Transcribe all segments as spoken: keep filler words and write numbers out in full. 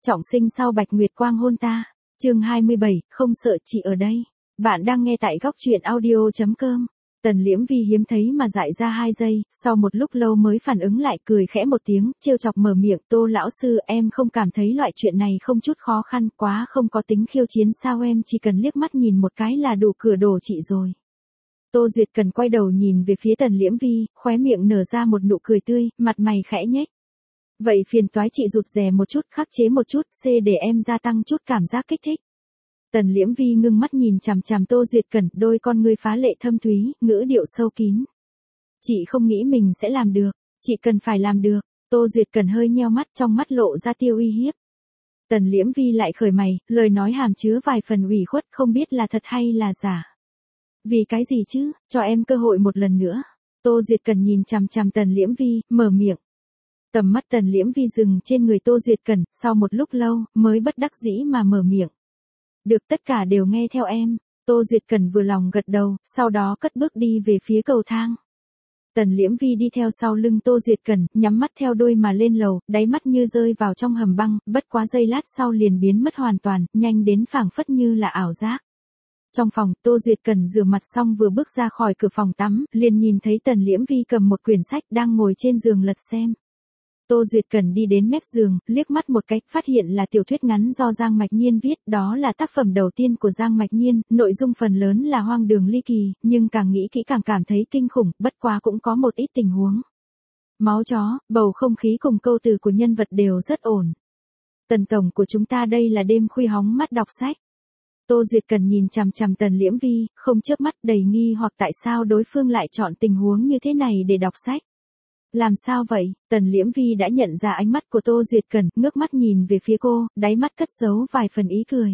Trọng sinh sau Bạch Nguyệt Quang hôn ta. Chương hai mươi bảy, không sợ chị ở đây. Bạn đang nghe tại góc truyện audio chấm com. Tần Liễm Vi hiếm thấy mà dại ra hai giây, sau một lúc lâu mới phản ứng lại, cười khẽ một tiếng, trêu chọc mở miệng, Tô lão sư, em không cảm thấy loại chuyện này không chút khó khăn, quá không có tính khiêu chiến sao, em chỉ cần liếc mắt nhìn một cái là đủ cửa đồ chị rồi. Tô Duyệt Cần quay đầu nhìn về phía Tần Liễm Vi, khóe miệng nở ra một nụ cười tươi, mặt mày khẽ nhếch. Vậy phiền toái chị rụt rè một chút, khắc chế một chút, C để em gia tăng chút cảm giác kích thích. Tần Liễm Vi ngưng mắt nhìn chằm chằm Tô Duyệt Cần, đôi con ngươi phá lệ thâm thúy, ngữ điệu sâu kín. Chị không nghĩ mình sẽ làm được, chị cần phải làm được. Tô Duyệt Cần hơi nheo mắt, trong mắt lộ ra tia uy hiếp. Tần Liễm Vi lại khởi mày, lời nói hàm chứa vài phần ủy khuất, không biết là thật hay là giả. Vì cái gì chứ, cho em cơ hội một lần nữa. Tô Duyệt Cần nhìn chằm chằm Tần Liễm Vi, mở miệng. Tầm mắt Tần Liễm Vi dừng trên người Tô Duyệt Cần, sau một lúc lâu, mới bất đắc dĩ mà mở miệng. Được, tất cả đều nghe theo em. Tô Duyệt Cần vừa lòng gật đầu, sau đó cất bước đi về phía cầu thang. Tần Liễm Vi đi theo sau lưng Tô Duyệt Cần, nhắm mắt theo đuôi mà lên lầu, đáy mắt như rơi vào trong hầm băng, bất quá giây lát sau liền biến mất hoàn toàn, nhanh đến phảng phất như là ảo giác. Trong phòng, Tô Duyệt Cần rửa mặt xong vừa bước ra khỏi cửa phòng tắm, liền nhìn thấy Tần Liễm Vi cầm một quyển sách đang ngồi trên giường lật xem. Tô Duyệt Cần đi đến mép giường, liếc mắt một cái, phát hiện là tiểu thuyết ngắn do Giang Mạch Nhiên viết, đó là tác phẩm đầu tiên của Giang Mạch Nhiên, nội dung phần lớn là hoang đường ly kỳ, nhưng càng nghĩ kỹ càng cảm thấy kinh khủng, bất quá cũng có một ít tình huống. Máu chó, bầu không khí cùng câu từ của nhân vật đều rất ổn. Tần tổng của chúng ta đây là đêm khuya hóng mắt đọc sách. Tô Duyệt Cần nhìn chằm chằm Tần Liễm Vi, không chớp mắt, đầy nghi hoặc tại sao đối phương lại chọn tình huống như thế này để đọc sách. Làm sao vậy? Tần Liễm Vi đã nhận ra ánh mắt của Tô Duyệt Cần, ngước mắt nhìn về phía cô, đáy mắt cất giấu vài phần ý cười.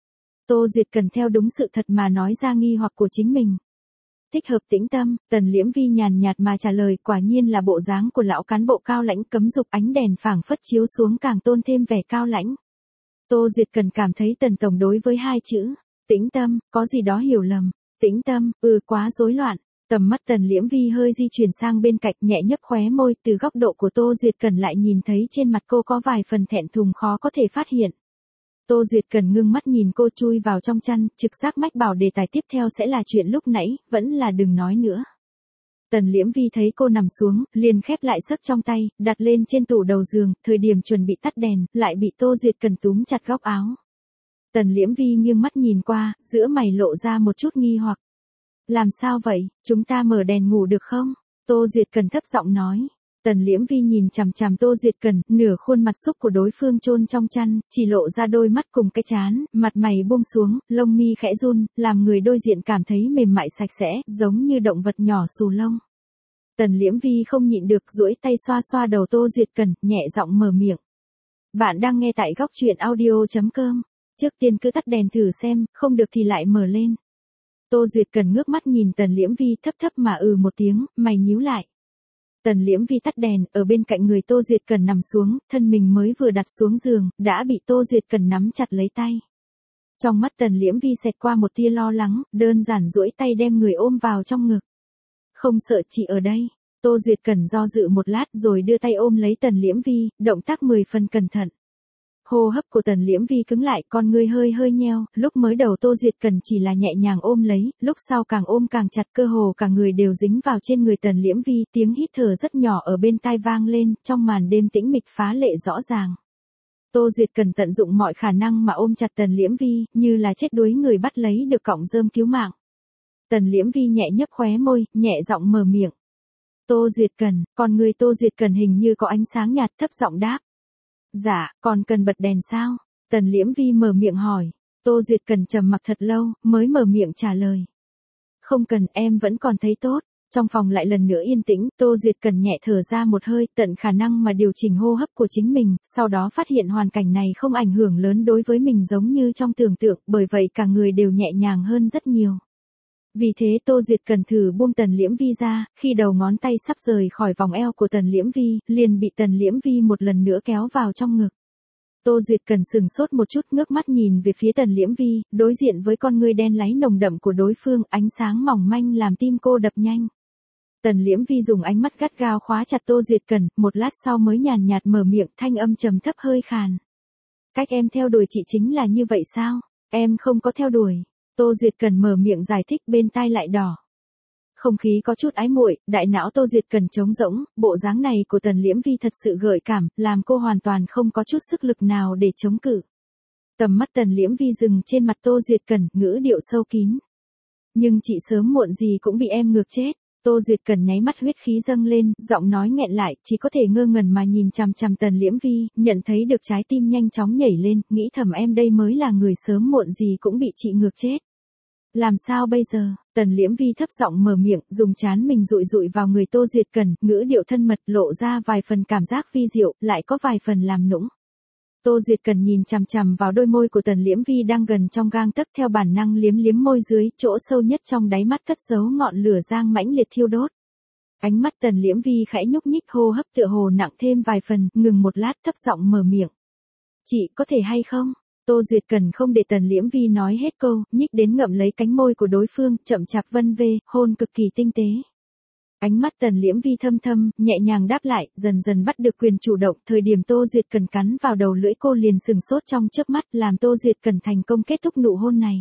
Tô Duyệt Cần theo đúng sự thật mà nói ra nghi hoặc của chính mình. Thích hợp tĩnh tâm, Tần Liễm Vi nhàn nhạt mà trả lời, quả nhiên là bộ dáng của lão cán bộ cao lãnh, cấm dục, ánh đèn phảng phất chiếu xuống càng tôn thêm vẻ cao lãnh. Tô Duyệt Cần cảm thấy Tần tổng đối với hai chữ tĩnh tâm có gì đó hiểu lầm. Tĩnh tâm, ừ, quá rối loạn. Tầm mắt Tần Liễm Vi hơi di chuyển sang bên cạnh, nhẹ nhấp khóe môi, từ góc độ của Tô Duyệt Cần lại nhìn thấy trên mặt cô có vài phần thẹn thùng khó có thể phát hiện. Tô Duyệt Cần ngưng mắt nhìn cô, chui vào trong chăn, trực giác mách bảo đề tài tiếp theo sẽ là chuyện lúc nãy, vẫn là đừng nói nữa. Tần Liễm Vi thấy cô nằm xuống, liền khép lại sấp trong tay, đặt lên trên tủ đầu giường, thời điểm chuẩn bị tắt đèn, lại bị Tô Duyệt Cần túm chặt góc áo. Tần Liễm Vi nghiêng mắt nhìn qua, giữa mày lộ ra một chút nghi hoặc. Làm sao vậy, chúng ta mở đèn ngủ được không? Tô Duyệt Cần thấp giọng nói. Tần Liễm Vi nhìn chằm chằm Tô Duyệt Cần, nửa khuôn mặt xúc của đối phương chôn trong chăn, chỉ lộ ra đôi mắt cùng cái trán, mặt mày buông xuống, lông mi khẽ run, làm người đối diện cảm thấy mềm mại sạch sẽ, giống như động vật nhỏ xù lông. Tần Liễm Vi không nhịn được, duỗi tay xoa xoa đầu Tô Duyệt Cần, nhẹ giọng mở miệng. Bạn đang nghe tại góc truyện audio chấm com. Trước tiên cứ tắt đèn thử xem, không được thì lại mở lên. Tô Duyệt Cần ngước mắt nhìn Tần Liễm Vi, thấp thấp mà ừ một tiếng, mày nhíu lại. Tần Liễm Vi tắt đèn, ở bên cạnh người Tô Duyệt Cần nằm xuống, thân mình mới vừa đặt xuống giường, đã bị Tô Duyệt Cần nắm chặt lấy tay. Trong mắt Tần Liễm Vi xẹt qua một tia lo lắng, đơn giản duỗi tay đem người ôm vào trong ngực. Không sợ chị ở đây. Tô Duyệt Cần do dự một lát rồi đưa tay ôm lấy Tần Liễm Vi, động tác mười phần cẩn thận. Hô hấp của Tần Liễm Vi cứng lại, con ngươi hơi hơi nheo, lúc mới đầu Tô Duyệt Cần chỉ là nhẹ nhàng ôm lấy, lúc sau càng ôm càng chặt, cơ hồ cả người đều dính vào trên người Tần Liễm Vi, tiếng hít thở rất nhỏ ở bên tai vang lên, trong màn đêm tĩnh mịch phá lệ rõ ràng. Tô Duyệt Cần tận dụng mọi khả năng mà ôm chặt Tần Liễm Vi, như là chết đuối người bắt lấy được cọng rơm cứu mạng. Tần Liễm Vi nhẹ nhấp khóe môi, nhẹ giọng mở miệng. Tô Duyệt Cần, con người Tô Duyệt Cần hình như có ánh sáng nhạt, thấp giọng đáp. Dạ, còn cần bật đèn sao? Tần Liễm Vi mở miệng hỏi. Tô Duyệt Cần trầm mặc thật lâu, mới mở miệng trả lời. Không cần, em vẫn còn thấy tốt. Trong phòng lại lần nữa yên tĩnh, Tô Duyệt Cần nhẹ thở ra một hơi, tận khả năng mà điều chỉnh hô hấp của chính mình, sau đó phát hiện hoàn cảnh này không ảnh hưởng lớn đối với mình giống như trong tưởng tượng, bởi vậy cả người đều nhẹ nhàng hơn rất nhiều. Vì thế Tô Duyệt Cần thử buông Tần Liễm Vi ra, khi đầu ngón tay sắp rời khỏi vòng eo của Tần Liễm Vi, liền bị Tần Liễm Vi một lần nữa kéo vào trong ngực. Tô Duyệt Cần sừng sốt một chút, ngước mắt nhìn về phía Tần Liễm Vi, đối diện với con ngươi đen láy nồng đậm của đối phương, ánh sáng mỏng manh làm tim cô đập nhanh. Tần Liễm Vi dùng ánh mắt gắt gao khóa chặt Tô Duyệt Cần, một lát sau mới nhàn nhạt mở miệng, thanh âm trầm thấp hơi khàn. Cách em theo đuổi chị chính là như vậy sao? Em không có theo đuổi. Tô Duyệt Cần mở miệng giải thích bên tai lại đỏ. Không khí có chút ái muội, đại não Tô Duyệt Cần trống rỗng, bộ dáng này của Tần Liễm Vi thật sự gợi cảm, làm cô hoàn toàn không có chút sức lực nào để chống cự. Tầm mắt Tần Liễm Vi dừng trên mặt Tô Duyệt Cần, ngữ điệu sâu kín. Nhưng chị sớm muộn gì cũng bị em ngược chết. Tô Duyệt Cần nháy mắt huyết khí dâng lên, giọng nói nghẹn lại, chỉ có thể ngơ ngẩn mà nhìn chằm chằm Tần Liễm Vi, nhận thấy được trái tim nhanh chóng nhảy lên, nghĩ thầm em đây mới là người sớm muộn gì cũng bị chị ngược chết. Làm sao bây giờ? Tần Liễm Vi thấp giọng mở miệng, dùng trán mình dụi dụi vào người Tô Duyệt Cần, ngữ điệu thân mật lộ ra vài phần cảm giác vi diệu, lại có vài phần làm nũng. Tô Duyệt Cần nhìn chằm chằm vào đôi môi của Tần Liễm Vi đang gần trong gang tấc, theo bản năng liếm liếm môi dưới, chỗ sâu nhất trong đáy mắt cất giấu ngọn lửa giang mãnh liệt thiêu đốt. Ánh mắt Tần Liễm Vi khẽ nhúc nhích, hô hấp tựa hồ nặng thêm vài phần, ngừng một lát thấp giọng mở miệng. Chị có thể hay không? Tô Duyệt Cần không để Tần Liễm Vi nói hết câu, nhích đến ngậm lấy cánh môi của đối phương, chậm chạp vân vê, hôn cực kỳ tinh tế. Ánh mắt Tần Liễm Vi thâm thâm, nhẹ nhàng đáp lại, dần dần bắt được quyền chủ động, thời điểm Tô Duyệt Cần cắn vào đầu lưỡi cô liền sừng sốt trong chớp mắt, làm Tô Duyệt Cần thành công kết thúc nụ hôn này.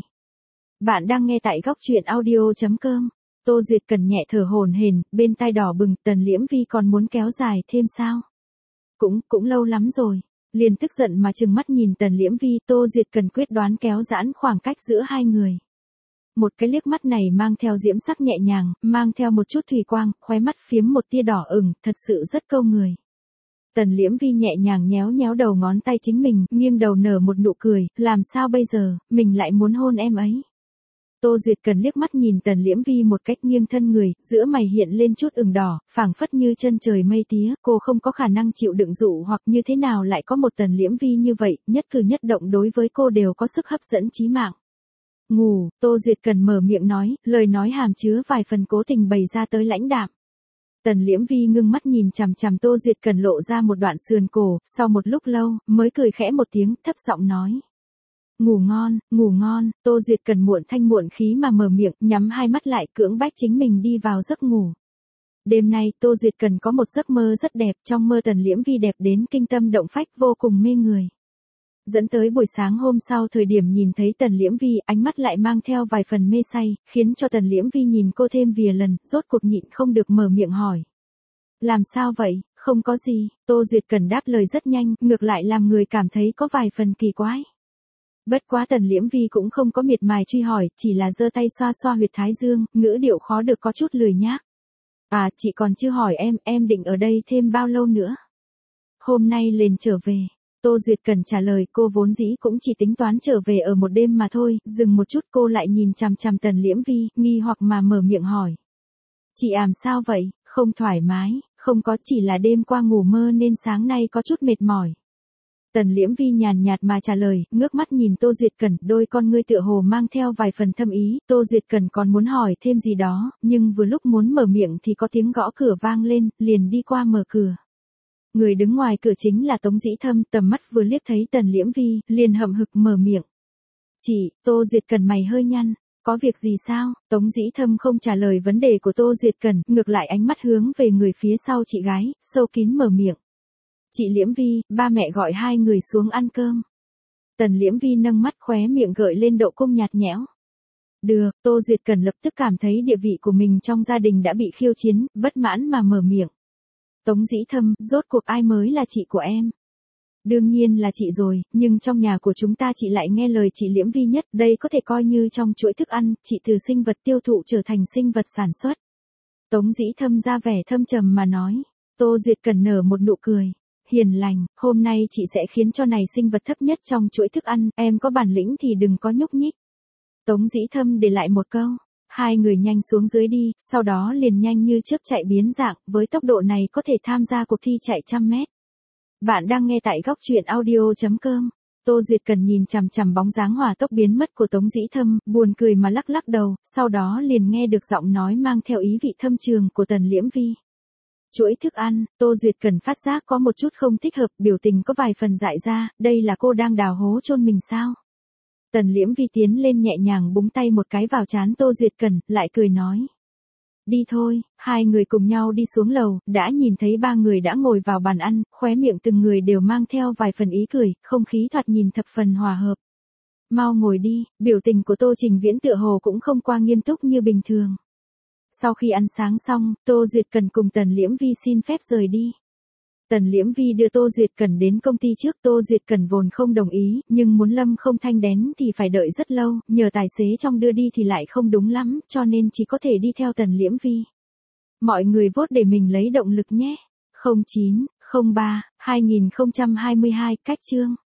Bạn đang nghe tại góc truyện audio chấm com. Tô Duyệt Cần nhẹ thở hổn hển, bên tai đỏ bừng, Tần Liễm Vi còn muốn kéo dài thêm sao? Cũng, cũng lâu lắm rồi. Liền tức giận mà trừng mắt nhìn Tần Liễm Vi, Tô Duyệt Cần quyết đoán kéo giãn khoảng cách giữa hai người. Một cái liếc mắt này mang theo diễm sắc nhẹ nhàng, mang theo một chút thủy quang, khóe mắt phiếm một tia đỏ ửng, thật sự rất câu người. Tần Liễm Vi nhẹ nhàng nhéo nhéo đầu ngón tay chính mình, nghiêng đầu nở một nụ cười, làm sao bây giờ, mình lại muốn hôn em ấy. Tô Duyệt Cần liếc mắt nhìn Tần Liễm Vi một cách nghiêng thân người, giữa mày hiện lên chút ửng đỏ, phảng phất như chân trời mây tía, cô không có khả năng chịu đựng dụ hoặc như thế nào lại có một Tần Liễm Vi như vậy, nhất cử nhất động đối với cô đều có sức hấp dẫn chí mạng. Ngủ, Tô Duyệt Cần mở miệng nói, lời nói hàm chứa vài phần cố tình bày ra tới lãnh đạm. Tần Liễm Vi ngưng mắt nhìn chằm chằm Tô Duyệt Cần lộ ra một đoạn sườn cổ, sau một lúc lâu, mới cười khẽ một tiếng, thấp giọng nói. Ngủ ngon, ngủ ngon, Tô Duyệt Cần muộn thanh muộn khí mà mở miệng, nhắm hai mắt lại, cưỡng bách chính mình đi vào giấc ngủ. Đêm nay, Tô Duyệt Cần có một giấc mơ rất đẹp, trong mơ Tần Liễm Vi đẹp đến kinh tâm động phách, vô cùng mê người. Dẫn tới buổi sáng hôm sau thời điểm nhìn thấy Tần Liễm Vi, ánh mắt lại mang theo vài phần mê say, khiến cho Tần Liễm Vi nhìn cô thêm vài lần, rốt cuộc nhịn không được mở miệng hỏi. Làm sao vậy, không có gì, Tô Duyệt Cần đáp lời rất nhanh, ngược lại làm người cảm thấy có vài phần kỳ quái. Bất quá Tần Liễm Vi cũng không có miệt mài truy hỏi, chỉ là giơ tay xoa xoa huyệt thái dương, ngữ điệu khó được có chút lười nhác. À, chị còn chưa hỏi em, em định ở đây thêm bao lâu nữa? Hôm nay lên trở về. Tô Duyệt Cần trả lời, cô vốn dĩ cũng chỉ tính toán trở về ở một đêm mà thôi, dừng một chút cô lại nhìn chằm chằm Tần Liễm Vi, nghi hoặc mà mở miệng hỏi. Chị ảm sao vậy, không thoải mái, không có, chỉ là đêm qua ngủ mơ nên sáng nay có chút mệt mỏi. Tần Liễm Vi nhàn nhạt mà trả lời, ngước mắt nhìn Tô Duyệt Cần, đôi con ngươi tựa hồ mang theo vài phần thâm ý, Tô Duyệt Cần còn muốn hỏi thêm gì đó, nhưng vừa lúc muốn mở miệng thì có tiếng gõ cửa vang lên, liền đi qua mở cửa. Người đứng ngoài cửa chính là Tống Dĩ Thâm, tầm mắt vừa liếc thấy Tần Liễm Vi, liền hậm hực mở miệng. Chị, Tô Duyệt Cần mày hơi nhăn, có việc gì sao? Tống Dĩ Thâm không trả lời vấn đề của Tô Duyệt Cần, ngược lại ánh mắt hướng về người phía sau chị gái, sâu kín mở miệng. Chị Liễm Vi, ba mẹ gọi hai người xuống ăn cơm. Tần Liễm Vi nâng mắt khóe miệng gợi lên độ cung nhạt nhẽo. Được, Tô Duyệt Cần lập tức cảm thấy địa vị của mình trong gia đình đã bị khiêu chiến, bất mãn mà mở miệng. Tống Dĩ Thâm, rốt cuộc ai mới là chị của em? Đương nhiên là chị rồi, nhưng trong nhà của chúng ta chị lại nghe lời chị Liễm Vi nhất, đây có thể coi như trong chuỗi thức ăn, chị từ sinh vật tiêu thụ trở thành sinh vật sản xuất. Tống Dĩ Thâm ra vẻ thâm trầm mà nói. Tô Duyệt Cần nở một nụ cười. Hiền lành, hôm nay chị sẽ khiến cho này sinh vật thấp nhất trong chuỗi thức ăn, em có bản lĩnh thì đừng có nhúc nhích. Tống Dĩ Thâm để lại một câu. Hai người nhanh xuống dưới đi, sau đó liền nhanh như chớp chạy biến dạng, với tốc độ này có thể tham gia cuộc thi chạy trăm mét. Bạn đang nghe tại góc truyện audio chấm com. Tô Duyệt Cần nhìn chằm chằm bóng dáng hỏa tốc biến mất của Tống Dĩ Thâm, buồn cười mà lắc lắc đầu, sau đó liền nghe được giọng nói mang theo ý vị thâm trường của Tần Liễm Vi. Chuỗi thức ăn, Tô Duyệt Cần phát giác có một chút không thích hợp, biểu tình có vài phần dại ra, đây là cô đang đào hố chôn mình sao? Tần Liễm Vi tiến lên nhẹ nhàng búng tay một cái vào trán Tô Duyệt Cần, lại cười nói. Đi thôi, hai người cùng nhau đi xuống lầu, đã nhìn thấy ba người đã ngồi vào bàn ăn, khóe miệng từng người đều mang theo vài phần ý cười, không khí thoạt nhìn thập phần hòa hợp. Mau ngồi đi, biểu tình của Tô Trình Viễn tựa hồ cũng không qua nghiêm túc như bình thường. Sau khi ăn sáng xong, Tô Duyệt Cần cùng Tần Liễm Vi xin phép rời đi. Tần Liễm Vi đưa Tô Duyệt Cần đến công ty trước, Tô Duyệt Cần vốn không đồng ý, nhưng muốn Lâm Không Thanh đến thì phải đợi rất lâu, nhờ tài xế trong đưa đi thì lại không đúng lắm, cho nên chỉ có thể đi theo Tần Liễm Vi. Mọi người vote để mình lấy động lực nhé. không chín không ba hai nghìn không trăm hai mươi hai, cách chương.